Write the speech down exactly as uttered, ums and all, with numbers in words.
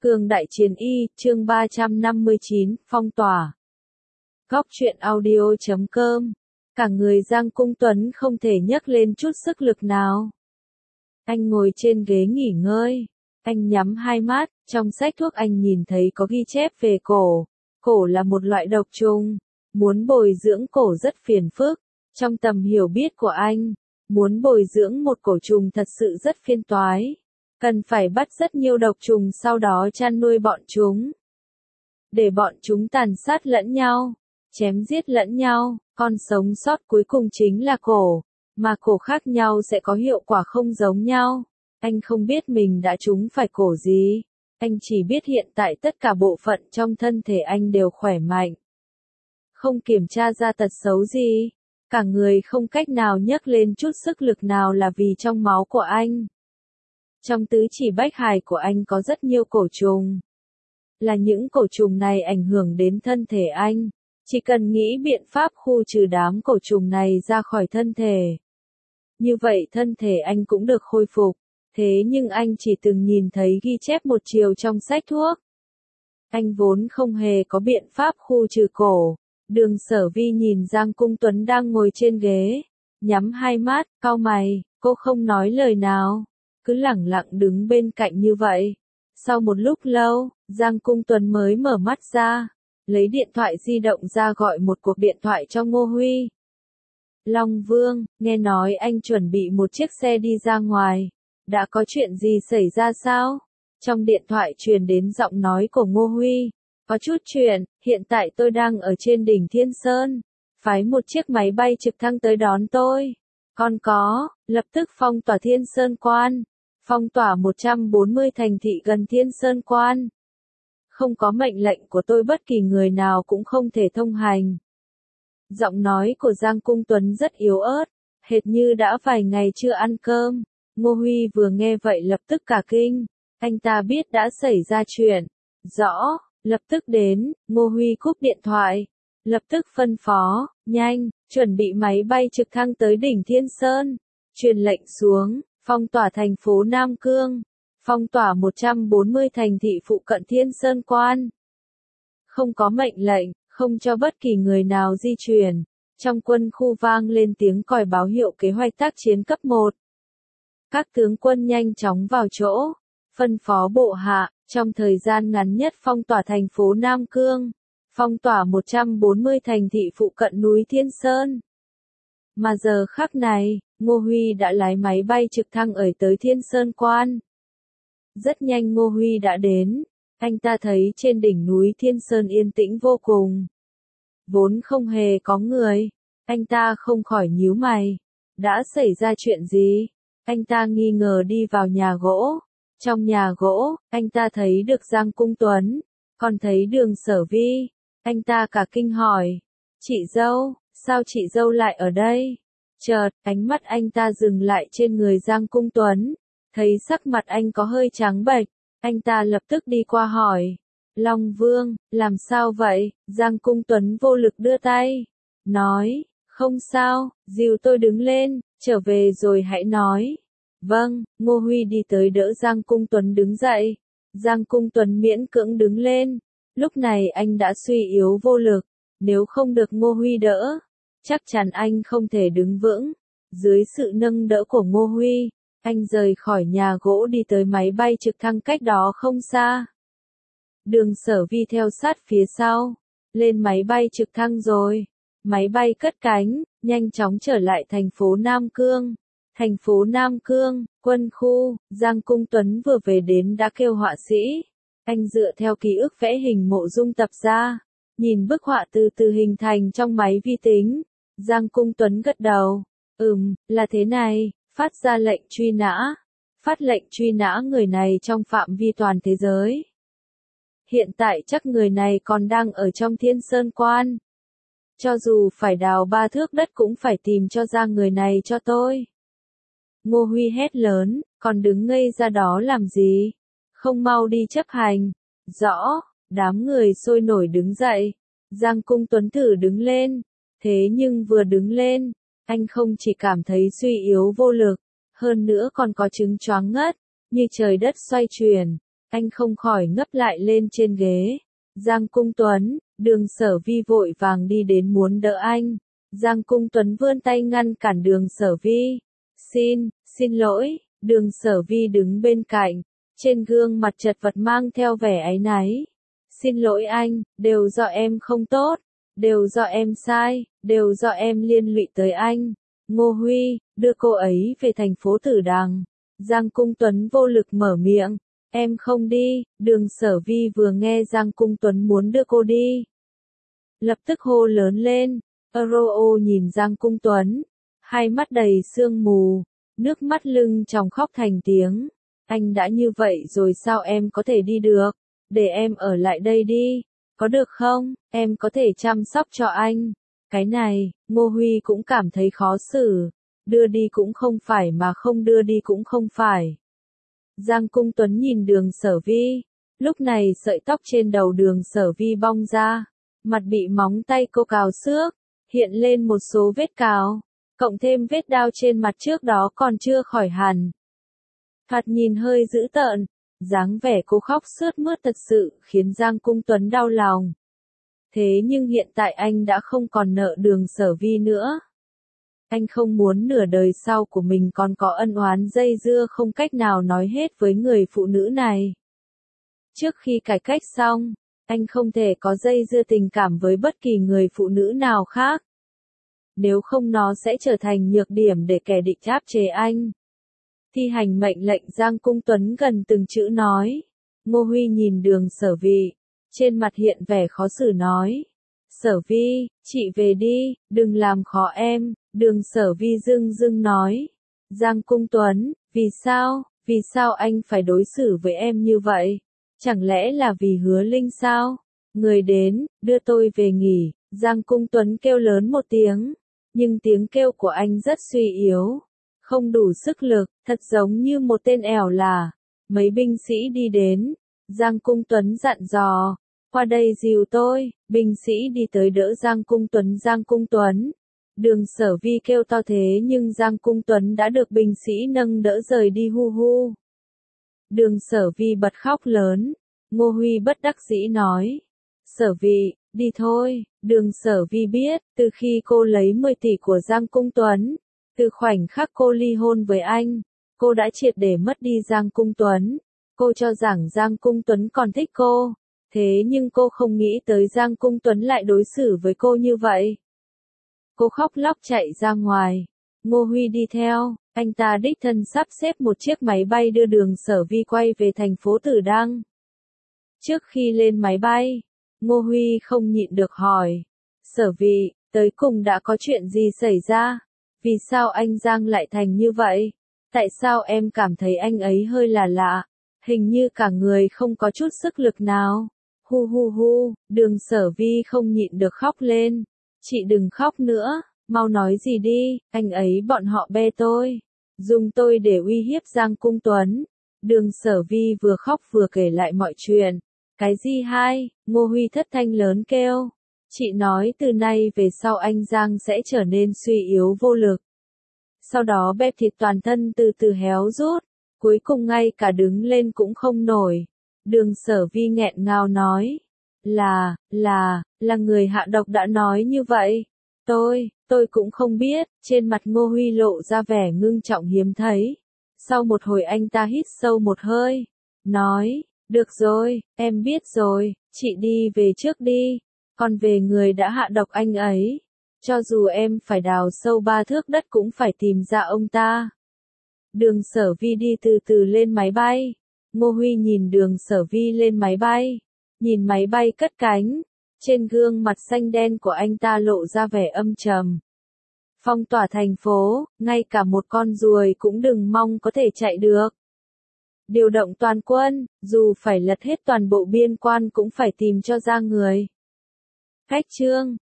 Cường đại chiến y, chương ba trăm năm mươi chín, phong tỏa. Góc truyện audio chấm com. Cả người Giang Cung Tuấn không thể nhấc lên chút sức lực nào. Anh ngồi trên ghế nghỉ ngơi. Anh nhắm hai mắt, trong sách thuốc anh nhìn thấy có ghi chép về cổ. Cổ là một loại độc trùng. Muốn bồi dưỡng cổ rất phiền phức. Trong tầm hiểu biết của anh, muốn bồi dưỡng một cổ trùng thật sự rất phiền toái. Cần phải bắt rất nhiều độc trùng sau đó chăn nuôi bọn chúng. Để bọn chúng tàn sát lẫn nhau, chém giết lẫn nhau, con sống sót cuối cùng chính là cổ, mà cổ khác nhau sẽ có hiệu quả không giống nhau. Anh không biết mình đã trúng phải cổ gì, anh chỉ biết hiện tại tất cả bộ phận trong thân thể anh đều khỏe mạnh. Không kiểm tra ra tật xấu gì, cả người không cách nào nhấc lên chút sức lực nào là vì trong máu của anh. Trong tứ chỉ bách hải của anh có rất nhiều cổ trùng. Là những cổ trùng này ảnh hưởng đến thân thể anh. Chỉ cần nghĩ biện pháp khu trừ đám cổ trùng này ra khỏi thân thể. Như vậy thân thể anh cũng được khôi phục. Thế nhưng anh chỉ từng nhìn thấy ghi chép một chiều trong sách thuốc. Anh vốn không hề có biện pháp khu trừ cổ. Đường Sở Vi nhìn Giang Cung Tuấn đang ngồi trên ghế. Nhắm hai mắt, cau mày, cô không nói lời nào. Cứ lẳng lặng đứng bên cạnh như vậy. Sau một lúc lâu, Giang Cung Tuấn mới mở mắt ra, lấy điện thoại di động ra gọi một cuộc điện thoại cho Ngô Huy. Long Vương, nghe nói anh chuẩn bị một chiếc xe đi ra ngoài. Đã có chuyện gì xảy ra sao? Trong điện thoại truyền đến giọng nói của Ngô Huy. Có chút chuyện, hiện tại tôi đang ở trên đỉnh Thiên Sơn. Phái một chiếc máy bay trực thăng tới đón tôi. Còn có, lập tức phong tỏa Thiên Sơn Quan. Phong tỏa một trăm bốn mươi thành thị gần Thiên Sơn Quan. Không có mệnh lệnh của tôi bất kỳ người nào cũng không thể thông hành. Giọng nói của Giang Cung Tuấn rất yếu ớt, hệt như đã vài ngày chưa ăn cơm. Ngô Huy vừa nghe vậy lập tức cả kinh. Anh ta biết đã xảy ra chuyện. Rõ, lập tức đến. Ngô Huy cúp điện thoại. Lập tức phân phó, nhanh, chuẩn bị máy bay trực thăng tới đỉnh Thiên Sơn. Truyền lệnh xuống. Phong tỏa thành phố Nam Cương. Phong tỏa một trăm bốn mươi thành thị phụ cận Thiên Sơn Quan. Không có mệnh lệnh, không cho bất kỳ người nào di chuyển. Trong quân khu vang lên tiếng còi báo hiệu kế hoạch tác chiến cấp một. Các tướng quân nhanh chóng vào chỗ. Phân phó bộ hạ, trong thời gian ngắn nhất phong tỏa thành phố Nam Cương. Phong tỏa một trăm bốn mươi thành thị phụ cận núi Thiên Sơn. Mà giờ khắc này, Ngô Huy đã lái máy bay trực thăng ở tới Thiên Sơn Quan. Rất nhanh Ngô Huy đã đến, anh ta thấy trên đỉnh núi Thiên Sơn yên tĩnh vô cùng. Vốn không hề có người, anh ta không khỏi nhíu mày. Đã xảy ra chuyện gì? Anh ta nghi ngờ đi vào nhà gỗ. Trong nhà gỗ, anh ta thấy được Giang Cung Tuấn, còn thấy Đường Sở Vi. Anh ta cả kinh hỏi, chị dâu, sao chị dâu lại ở đây? Chợt, ánh mắt anh ta dừng lại trên người Giang Cung Tuấn, thấy sắc mặt anh có hơi trắng bệch, anh ta lập tức đi qua hỏi, Long Vương, làm sao vậy? Giang Cung Tuấn vô lực đưa tay, nói, không sao, dìu tôi đứng lên, trở về rồi hãy nói. Vâng, Ngô Huy đi tới đỡ Giang Cung Tuấn đứng dậy, Giang Cung Tuấn miễn cưỡng đứng lên, lúc này anh đã suy yếu vô lực, nếu không được Ngô Huy đỡ. Chắc chắn anh không thể đứng vững. Dưới sự nâng đỡ của Ngô Huy, anh rời khỏi nhà gỗ đi tới máy bay trực thăng cách đó không xa. Đường Sở Vi theo sát phía sau. Lên máy bay trực thăng rồi. Máy bay cất cánh, nhanh chóng trở lại thành phố Nam Cương. Thành phố Nam Cương, quân khu, Giang Cung Tuấn vừa về đến đã kêu họa sĩ. Anh dựa theo ký ức vẽ hình mộ dung tập ra. Nhìn bức họa từ từ hình thành trong máy vi tính. Giang Cung Tuấn gật đầu. Ừm, là thế này, phát ra lệnh truy nã. Phát lệnh truy nã người này trong phạm vi toàn thế giới. Hiện tại chắc người này còn đang ở trong Thiên Sơn Quan. Cho dù phải đào ba thước đất cũng phải tìm cho ra người này cho tôi. Ngô Huy hét lớn, còn đứng ngây ra đó làm gì? Không mau đi chấp hành. Rõ, đám người sôi nổi đứng dậy. Giang Cung Tuấn thử đứng lên. Thế nhưng vừa đứng lên, anh không chỉ cảm thấy suy yếu vô lực, hơn nữa còn có chứng choáng ngất, như trời đất xoay chuyển. Anh không khỏi ngấp lại lên trên ghế. Giang Cung Tuấn, Đường Sở Vi vội vàng đi đến muốn đỡ anh. Giang Cung Tuấn vươn tay ngăn cản Đường Sở Vi. Xin, xin lỗi, Đường Sở Vi đứng bên cạnh. Trên gương mặt chật vật mang theo vẻ áy náy. Xin lỗi anh, đều do em không tốt. Đều do em sai, đều do em liên lụy tới anh. Ngô Huy, đưa cô ấy về thành phố Tử Đằng. Giang Cung Tuấn vô lực mở miệng. Em không đi, Đường Sở Vi vừa nghe Giang Cung Tuấn muốn đưa cô đi. Lập tức hô lớn lên. Rô nhìn Giang Cung Tuấn. Hai mắt đầy sương mù. Nước mắt lưng tròng khóc thành tiếng. Anh đã như vậy rồi sao em có thể đi được? Để em ở lại đây đi. Có được không? Em có thể chăm sóc cho anh. Cái này, Ngô Huy cũng cảm thấy khó xử. Đưa đi cũng không phải mà không đưa đi cũng không phải. Giang Cung Tuấn nhìn Đường Sở Vi. Lúc này sợi tóc trên đầu Đường Sở Vi bong ra. Mặt bị móng tay cô cào xước. Hiện lên một số vết cào. Cộng thêm vết đao trên mặt trước đó còn chưa khỏi hẳn. Thoạt nhìn hơi dữ tợn. Dáng vẻ cô khóc sướt mướt thật sự khiến Giang Cung Tuấn đau lòng. Thế nhưng hiện tại anh đã không còn nợ Đường Sở Vi nữa. Anh không muốn nửa đời sau của mình còn có ân oán dây dưa không cách nào nói hết với người phụ nữ này. Trước khi cải cách xong, anh không thể có dây dưa tình cảm với bất kỳ người phụ nữ nào khác. Nếu không nó sẽ trở thành nhược điểm để kẻ địch áp chế anh. Thi hành mệnh lệnh Giang Cung Tuấn gần từng chữ nói. Ngô Huy nhìn Đường Sở Vi. Trên mặt hiện vẻ khó xử nói. Sở Vi, chị về đi, đừng làm khó em. Đường Sở Vi dưng dưng nói. Giang Cung Tuấn, vì sao, vì sao anh phải đối xử với em như vậy? Chẳng lẽ là vì Hứa Linh sao? Người đến, đưa tôi về nghỉ. Giang Cung Tuấn kêu lớn một tiếng. Nhưng tiếng kêu của anh rất suy yếu. Không đủ sức lực, thật giống như một tên ẻo là. Mấy binh sĩ đi đến. Giang Cung Tuấn dặn dò. Qua đây dìu tôi. Binh sĩ đi tới đỡ Giang Cung Tuấn. Giang Cung Tuấn. Đường Sở Vi kêu to thế nhưng Giang Cung Tuấn đã được binh sĩ nâng đỡ rời đi hu hu. Đường Sở Vi bật khóc lớn. Ngô Huy bất đắc dĩ nói. Sở Vi, đi thôi. Đường Sở Vi biết, từ khi cô lấy mười tỷ của Giang Cung Tuấn, từ khoảnh khắc cô ly hôn với anh, cô đã triệt để mất đi Giang Cung Tuấn. Cô cho rằng Giang Cung Tuấn còn thích cô, thế nhưng cô không nghĩ tới Giang Cung Tuấn lại đối xử với cô như vậy. Cô khóc lóc chạy ra ngoài. Ngô Huy đi theo, anh ta đích thân sắp xếp một chiếc máy bay đưa Đường Sở Vi quay về thành phố Tử Đăng. Trước khi lên máy bay, Ngô Huy không nhịn được hỏi. Sở Vi, tới cùng đã có chuyện gì xảy ra? Vì sao anh Giang lại thành như vậy? Tại sao em cảm thấy anh ấy hơi là lạ? Hình như cả người không có chút sức lực nào. Hu hu hu, Đường Sở Vi không nhịn được khóc lên. Chị đừng khóc nữa, mau nói gì đi, anh ấy bọn họ bê tôi. Dùng tôi để uy hiếp Giang Cung Tuấn. Đường Sở Vi vừa khóc vừa kể lại mọi chuyện. Cái gì hai? Ngô Huy thất thanh lớn kêu. Chị nói từ nay về sau anh Giang sẽ trở nên suy yếu vô lực. Sau đó bẹp thịt toàn thân từ từ héo rút. Cuối cùng ngay cả đứng lên cũng không nổi. Đường Sở Vi nghẹn ngào nói. Là, là, là người hạ độc đã nói như vậy. Tôi, tôi cũng không biết. Trên mặt Ngô Huy lộ ra vẻ ngưng trọng hiếm thấy. Sau một hồi anh ta hít sâu một hơi. Nói, được rồi, em biết rồi, chị đi về trước đi. Còn về người đã hạ độc anh ấy. Cho dù em phải đào sâu ba thước đất cũng phải tìm ra ông ta. Đường Sở Vi đi từ từ lên máy bay. Ngô Huy nhìn Đường Sở Vi lên máy bay. Nhìn máy bay cất cánh. Trên gương mặt xanh đen của anh ta lộ ra vẻ âm trầm. Phong tỏa thành phố, ngay cả một con ruồi cũng đừng mong có thể chạy được. Điều động toàn quân, dù phải lật hết toàn bộ biên quan cũng phải tìm cho ra người. Cách chương